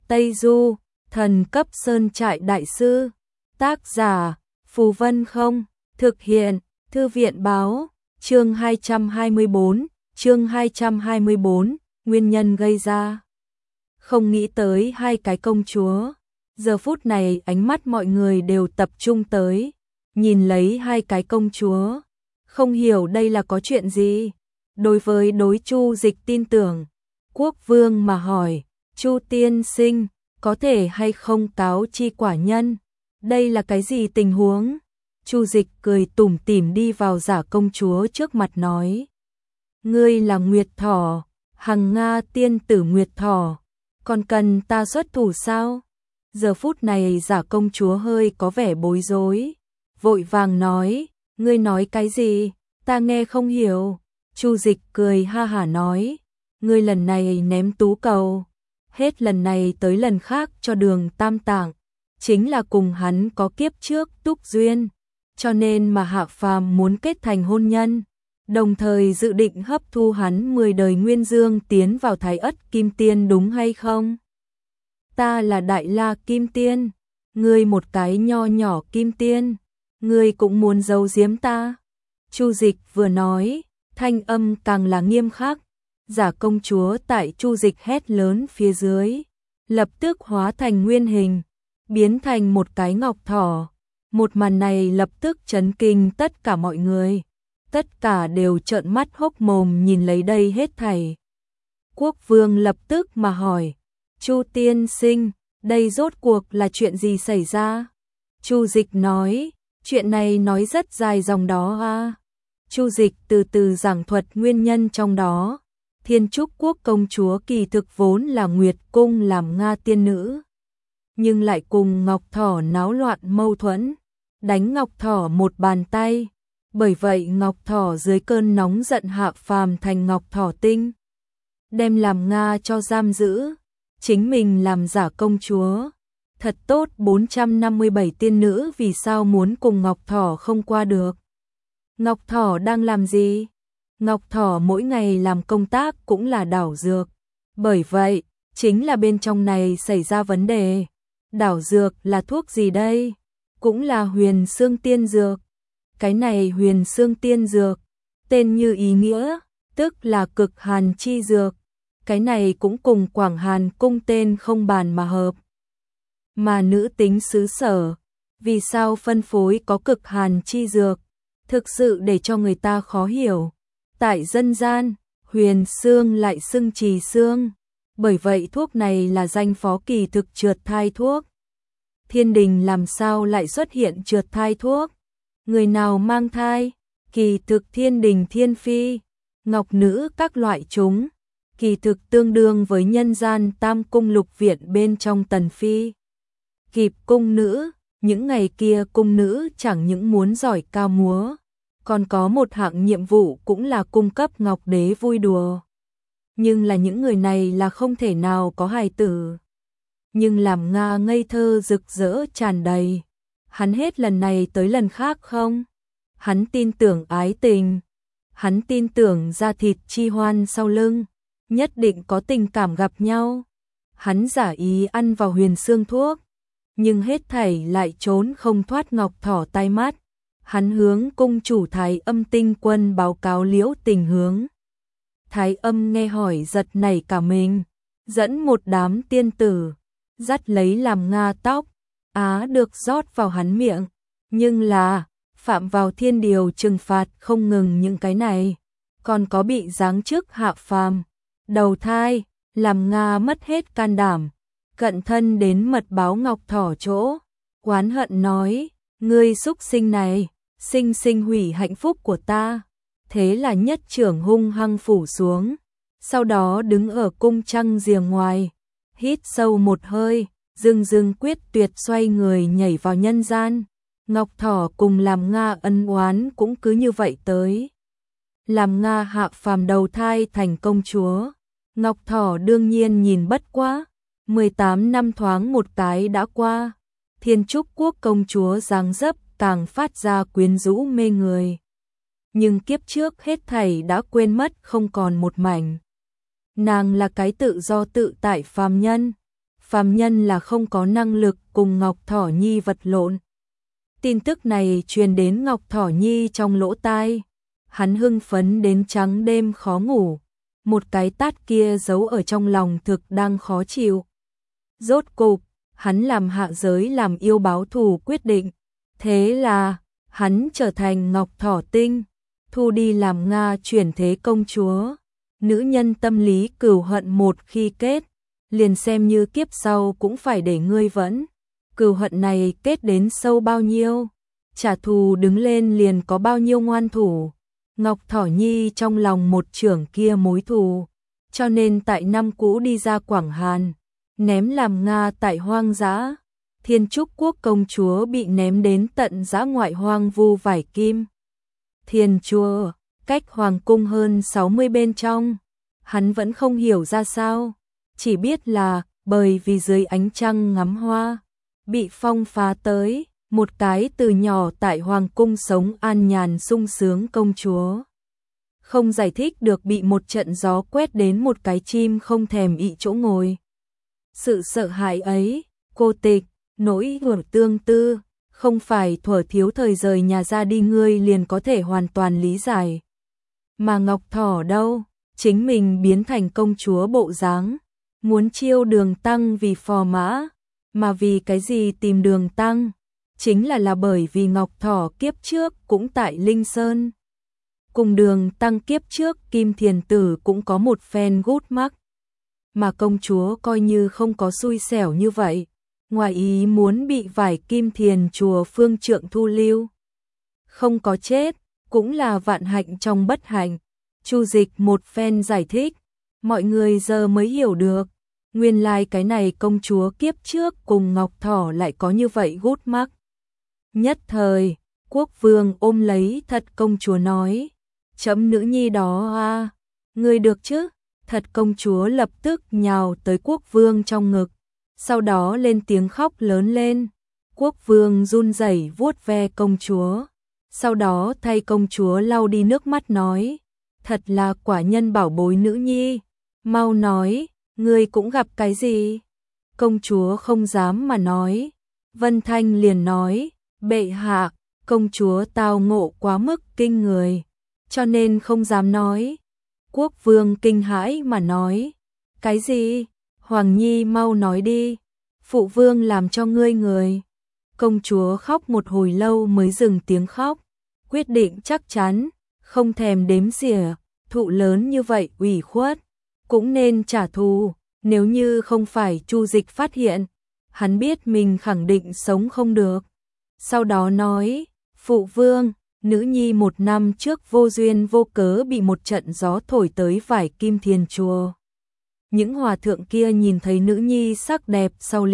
Tây Du, thần cấp sơn trại đại sư. Tác giả, Phù Vân Không. Thực hiện, Thư viện báo. Chương 224, nguyên nhân gây ra. Không nghĩ tới hai cái công chúa. Giờ phút này ánh mắt mọi người đều tập trung tới, nhìn lấy hai cái công chúa. Không hiểu đây là có chuyện gì. Đối với đối Chu Dịch tin tưởng, Quốc Vương mà hỏi, Chu tiên sinh, có thể hay không cáo chi quả nhân? Đây là cái gì tình huống? Chu Dịch cười tủm tỉm đi vào giả công chúa trước mặt nói. Ngươi là Nguyệt Thỏ, Hằng Nga tiên tử Nguyệt Thỏ, còn cần ta xuất thủ sao? Giờ phút này giả công chúa hơi có vẻ bối rối, vội vàng nói, ngươi nói cái gì? Ta nghe không hiểu. Chu Dịch cười ha hả nói, ngươi lần này ném tú cầu, hết lần này tới lần khác cho Đường Tam Tạng, chính là cùng hắn có kiếp trước túc duyên, cho nên mà Hạ Phàm muốn kết thành hôn nhân, đồng thời dự định hấp thu hắn 10 đời nguyên dương tiến vào Thái Ất Kim Tiên đúng hay không? Ta là Đại La Kim Tiên, ngươi một cái nho nhỏ Kim Tiên, ngươi cũng muốn giấu giếm ta? Chu Dịch vừa nói, thanh âm càng là nghiêm khắc. Giả công chúa tại Chu Dịch hét lớn phía dưới, lập tức hóa thành nguyên hình, biến thành một cái ngọc thỏ. Một màn này lập tức chấn kinh tất cả mọi người, tất cả đều trợn mắt hốc mồm nhìn lấy đây hết thảy. Quốc Vương lập tức mà hỏi, Chu tiên sinh, đây rốt cuộc là chuyện gì xảy ra? Chu Dịch nói, chuyện này nói rất dài dòng đó a. Chu Dịch từ từ giảng thuật nguyên nhân trong đó. Thiên Trúc Quốc công chúa kỳ thực vốn là Nguyệt Cung làm Nga tiên nữ, nhưng lại cùng Ngọc Thỏ náo loạn mâu thuẫn, đánh Ngọc Thỏ một bàn tay. Bởi vậy Ngọc Thỏ dưới cơn nóng giận hạ phàm thành Ngọc Thỏ Tinh, đem làm Nga cho giam giữ, chính mình làm giả công chúa. Thật tốt, 457 tiên nữ vì sao muốn cùng Ngọc Thỏ không qua được? Ngọc Thỏ đang làm gì? Ngọc Thỏ mỗi ngày làm công tác cũng là đảo dược. Bởi vậy, chính là bên trong này xảy ra vấn đề. Đảo dược là thuốc gì đây? Cũng là huyền xương tiên dược. Cái này huyền xương tiên dược, tên như ý nghĩa, tức là cực hàn chi dược. Cái này cũng cùng Quảng Hàn cung tên không bàn mà hợp. Mà nữ tính xứ Sở, vì sao phân phối có cực hàn chi dược? Thực sự để cho người ta khó hiểu. Tại dân gian, huyền xương lại xưng trì xương, bởi vậy thuốc này là danh phó kỳ thực trượt thai thuốc. Thiên đình làm sao lại xuất hiện trượt thai thuốc? Người nào mang thai? Kỳ thực thiên đình thiên phi, ngọc nữ các loại chúng, kỳ thực tương đương với nhân gian tam cung lục viện bên trong tần phi. Kịp cung nữ, những ngày kia cung nữ chẳng những muốn giỏi ca múa, còn có một hạng nhiệm vụ cũng là cung cấp ngọc đế vui đùa. Nhưng là những người này là không thể nào có hài tử. Nhưng làm Nga ngây thơ rực rỡ tràn đầy. Hắn hết lần này tới lần khác không? Hắn tin tưởng ái tình. Hắn tin tưởng da thịt chi hoan sau lưng, nhất định có tình cảm gặp nhau. Hắn giả ý ăn vào huyền xương thuốc, nhưng hết thảy lại trốn không thoát Ngọc Thỏ tai mắt. Hắn hướng cung chủ Thái Âm Tinh Quân báo cáo Liễu tình hướng. Thái Âm nghe hỏi giật nảy cả mình, dẫn một đám tiên tử, dắt lấy làm Nga tóc, được rót vào hắn miệng. Nhưng là, phạm vào thiên điều trừng phạt không ngừng những cái này, còn có bị giáng chức hạ phàm, đầu thai, làm Nga mất hết can đảm, cận thân đến mật báo Ngọc Thỏ chỗ, oán hận nói, ngươi xúc sinh này, sinh hủy hạnh phúc của ta. Thế là nhất trưởng hung hăng phủ xuống, sau đó đứng ở cung trăng giềng ngoài, hít sâu một hơi, dưng quyết tuyệt xoay người nhảy vào nhân gian. Ngọc Thỏ cùng làm Nga ân oán cũng cứ như vậy tới. Làm Nga hạ phàm đầu thai thành công chúa, Ngọc Thỏ đương nhiên nhìn bất quá. 18 năm thoáng một cái đã qua, Thiên Trúc Quốc công chúa dáng dấp càng phát ra quyến rũ mê người. Nhưng kiếp trước hết thảy đã quên mất không còn một mảnh. Nàng là cái tự do tự tại phàm nhân, phàm nhân là không có năng lực cùng Ngọc Thỏ Nhi vật lộn. Tin tức này truyền đến Ngọc Thỏ Nhi trong lỗ tai, hắn hưng phấn đến trắng đêm khó ngủ, một cái tát kia giấu ở trong lòng thực đang khó chịu. Rốt cục, hắn làm hạ giới làm yêu báo thù quyết định, thế là hắn trở thành Ngọc Thỏ Tinh, thu đi làm Nga chuyển thế công chúa. Nữ nhân tâm lý cừu hận một khi kết, liền xem như kiếp sau cũng phải để ngươi vẫn. Cừu hận này kết đến sâu bao nhiêu, trả thù đứng lên liền có bao nhiêu ngoan thủ. Ngọc Thỏ Nhi trong lòng một trưởng kia mối thù, cho nên tại năm cũ đi ra Quảng Hàn, ném làm Nga tại hoang dã. Thiên Trúc Quốc công chúa bị ném đến tận dã ngoại hoang vu Vải Kim Thiền Chùa, cách hoàng cung hơn 60 bên trong. Hắn vẫn không hiểu ra sao, chỉ biết là bởi vì dưới ánh trăng ngắm hoa, bị phong phá tới, một cái từ nhỏ tại hoàng cung sống an nhàn sung sướng công chúa. Không giải thích được bị một trận gió quét đến một cái chim không thèm ị chỗ ngồi. Sự sợ hãi ấy, cô tịch, nỗi hưởng tương tư, không phải thuở thiếu thời rời nhà ra đi ngươi liền có thể hoàn toàn lý giải. Mà Ngọc Thỏ đâu, chính mình biến thành công chúa bộ dáng, muốn chiêu Đường Tăng vì phò mã, mà vì cái gì tìm Đường Tăng, chính là bởi vì Ngọc Thỏ kiếp trước cũng tại Linh Sơn. Cùng Đường Tăng kiếp trước Kim Thiền Tử cũng có một phen gút mắc, mà công chúa coi như không có xui xẻo như vậy, ngoài ý muốn bị Vải Kim Thiền chùa phương trượng thu lưu. Không có chết, cũng là vạn hạnh trong bất hạnh. Chu Dịch một phen giải thích, mọi người giờ mới hiểu được, nguyên lai cái này công chúa kiếp trước cùng Ngọc Thỏ lại có như vậy gút mắc. Nhất thời, quốc vương ôm lấy thật công chúa nói, chấm nữ nhi đó à, ngươi được chứ? Thật công chúa lập tức nhào tới quốc vương trong ngực, sau đó lên tiếng khóc lớn lên. Quốc vương run rẩy vuốt ve công chúa, sau đó thay công chúa lau đi nước mắt nói, thật là quả nhân bảo bối nữ nhi, mau nói, ngươi cũng gặp cái gì? Công chúa không dám mà nói. Vân Thanh liền nói, bệ hạ, công chúa tao ngộ quá mức kinh người, cho nên không dám nói. Quốc vương kinh hãi mà nói, cái gì? Hoàng Nhi mau nói đi, phụ vương làm cho ngươi người. Công chúa khóc một hồi lâu mới dừng tiếng khóc, quyết định chắc chắn, không thèm đếm xỉa, thụ lớn như vậy ủy khuất, cũng nên trả thù, nếu như không phải Chu Dịch phát hiện, hắn biết mình khẳng định sống không được. Sau đó nói, phụ vương, nữ nhi 1 năm trước vô duyên vô cớ bị một trận gió thổi tới Vải Kim Thiền chùa. Những hòa thượng kia nhìn thấy nữ nhi sắc đẹp sau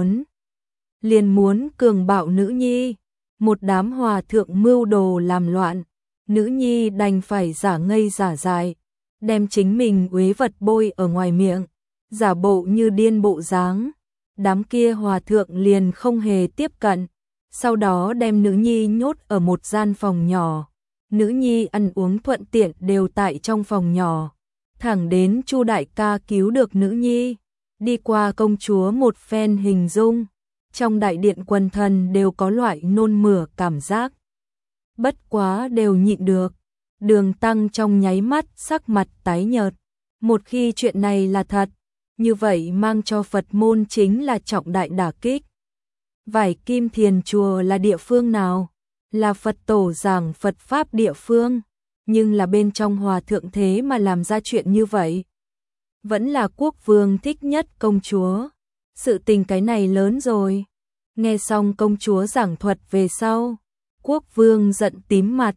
liền muốn cường bạo nữ nhi, một đám hòa thượng mưu đồ làm loạn, nữ nhi đành phải giả ngây giả dại, đem chính mình uế vật bôi ở ngoài miệng, giả bộ như điên bộ dáng. Đám kia hòa thượng liền không hề tiếp cận, sau đó đem nữ nhi nhốt ở một gian phòng nhỏ. Nữ nhi ăn uống thuận tiện đều tại trong phòng nhỏ, thẳng đến Chu đại ca cứu được nữ nhi, đi qua công chúa một phen hình dung, trong đại điện quần thần đều có loại nôn mửa cảm giác. Bất quá đều nhịn được. Đường Tăng trong nháy mắt sắc mặt tái nhợt, một khi chuyện này là thật, như vậy mang cho Phật môn chính là trọng đại đả kích. Vải Kim Thiền chùa là địa phương nào? Là Phật tổ giảng Phật Pháp địa phương, nhưng là bên trong hòa thượng thế mà làm ra chuyện như vậy. Vẫn là quốc vương thích nhất công chúa. Sự tình cái này lớn rồi. Nghe xong công chúa giảng thuật về sau, quốc vương giận tím mặt.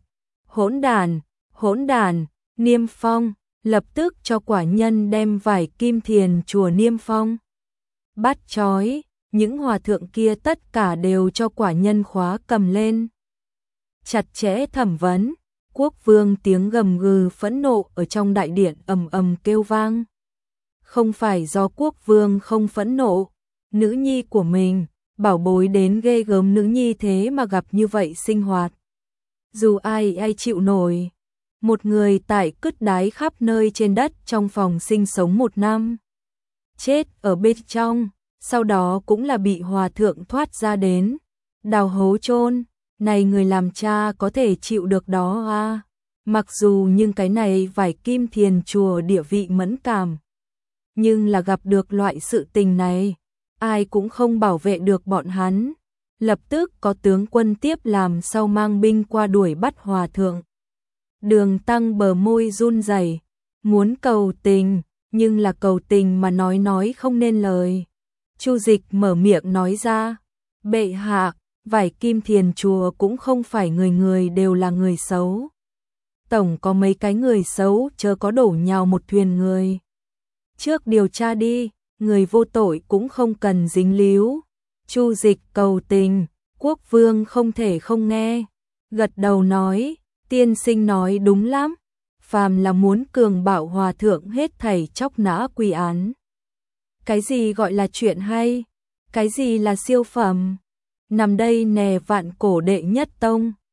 Hỗn đản, niêm phong, lập tức cho quả nhân đem Vải Kim Thiền chùa niêm phong. Bắt trói, những hòa thượng kia tất cả đều cho quả nhân khóa cầm lên. Chặt chẽ thẩm vấn, quốc vương tiếng gầm gừ phẫn nộ ở trong đại điện ầm ầm kêu vang. Không phải do quốc vương không phẫn nộ, nữ nhi của mình, bảo bối đến ghê gớm nữ nhi thế mà gặp như vậy sinh hoạt. Dù ai chịu nổi, một người tại cứt đái khắp nơi trên đất trong phòng sinh sống 1 năm. Chết ở bên trong, sau đó cũng là bị hòa thượng thoát ra đến, đào hố chôn. Này người làm cha có thể chịu được đó à? Mặc dù nhưng cái này vải Kim Thiền chùa địa vị mẫn cảm, nhưng là gặp được loại sự tình này, ai cũng không bảo vệ được bọn hắn. Lập tức có tướng quân tiếp làm sau mang binh qua đuổi bắt hòa thượng. Đường Tăng bờ môi run rẩy, muốn cầu tình, nhưng là cầu tình mà nói không nên lời. Chu Dịch mở miệng nói ra, bệ hạ, vải Kim Thiền chùa cũng không phải người người đều là người xấu. Tổng có mấy cái người xấu chớ có đổ nhào một thuyền người. Trước điều tra đi, người vô tội cũng không cần dính líu. Chu Dịch cầu tình, quốc vương không thể không nghe. Gật đầu nói, tiên sinh nói đúng lắm. Phàm là muốn cường bạo hòa thượng hết thảy chóc nã quy án. Cái gì gọi là chuyện hay? Cái gì là siêu phẩm? Nằm đây nè vạn cổ đệ nhất tông.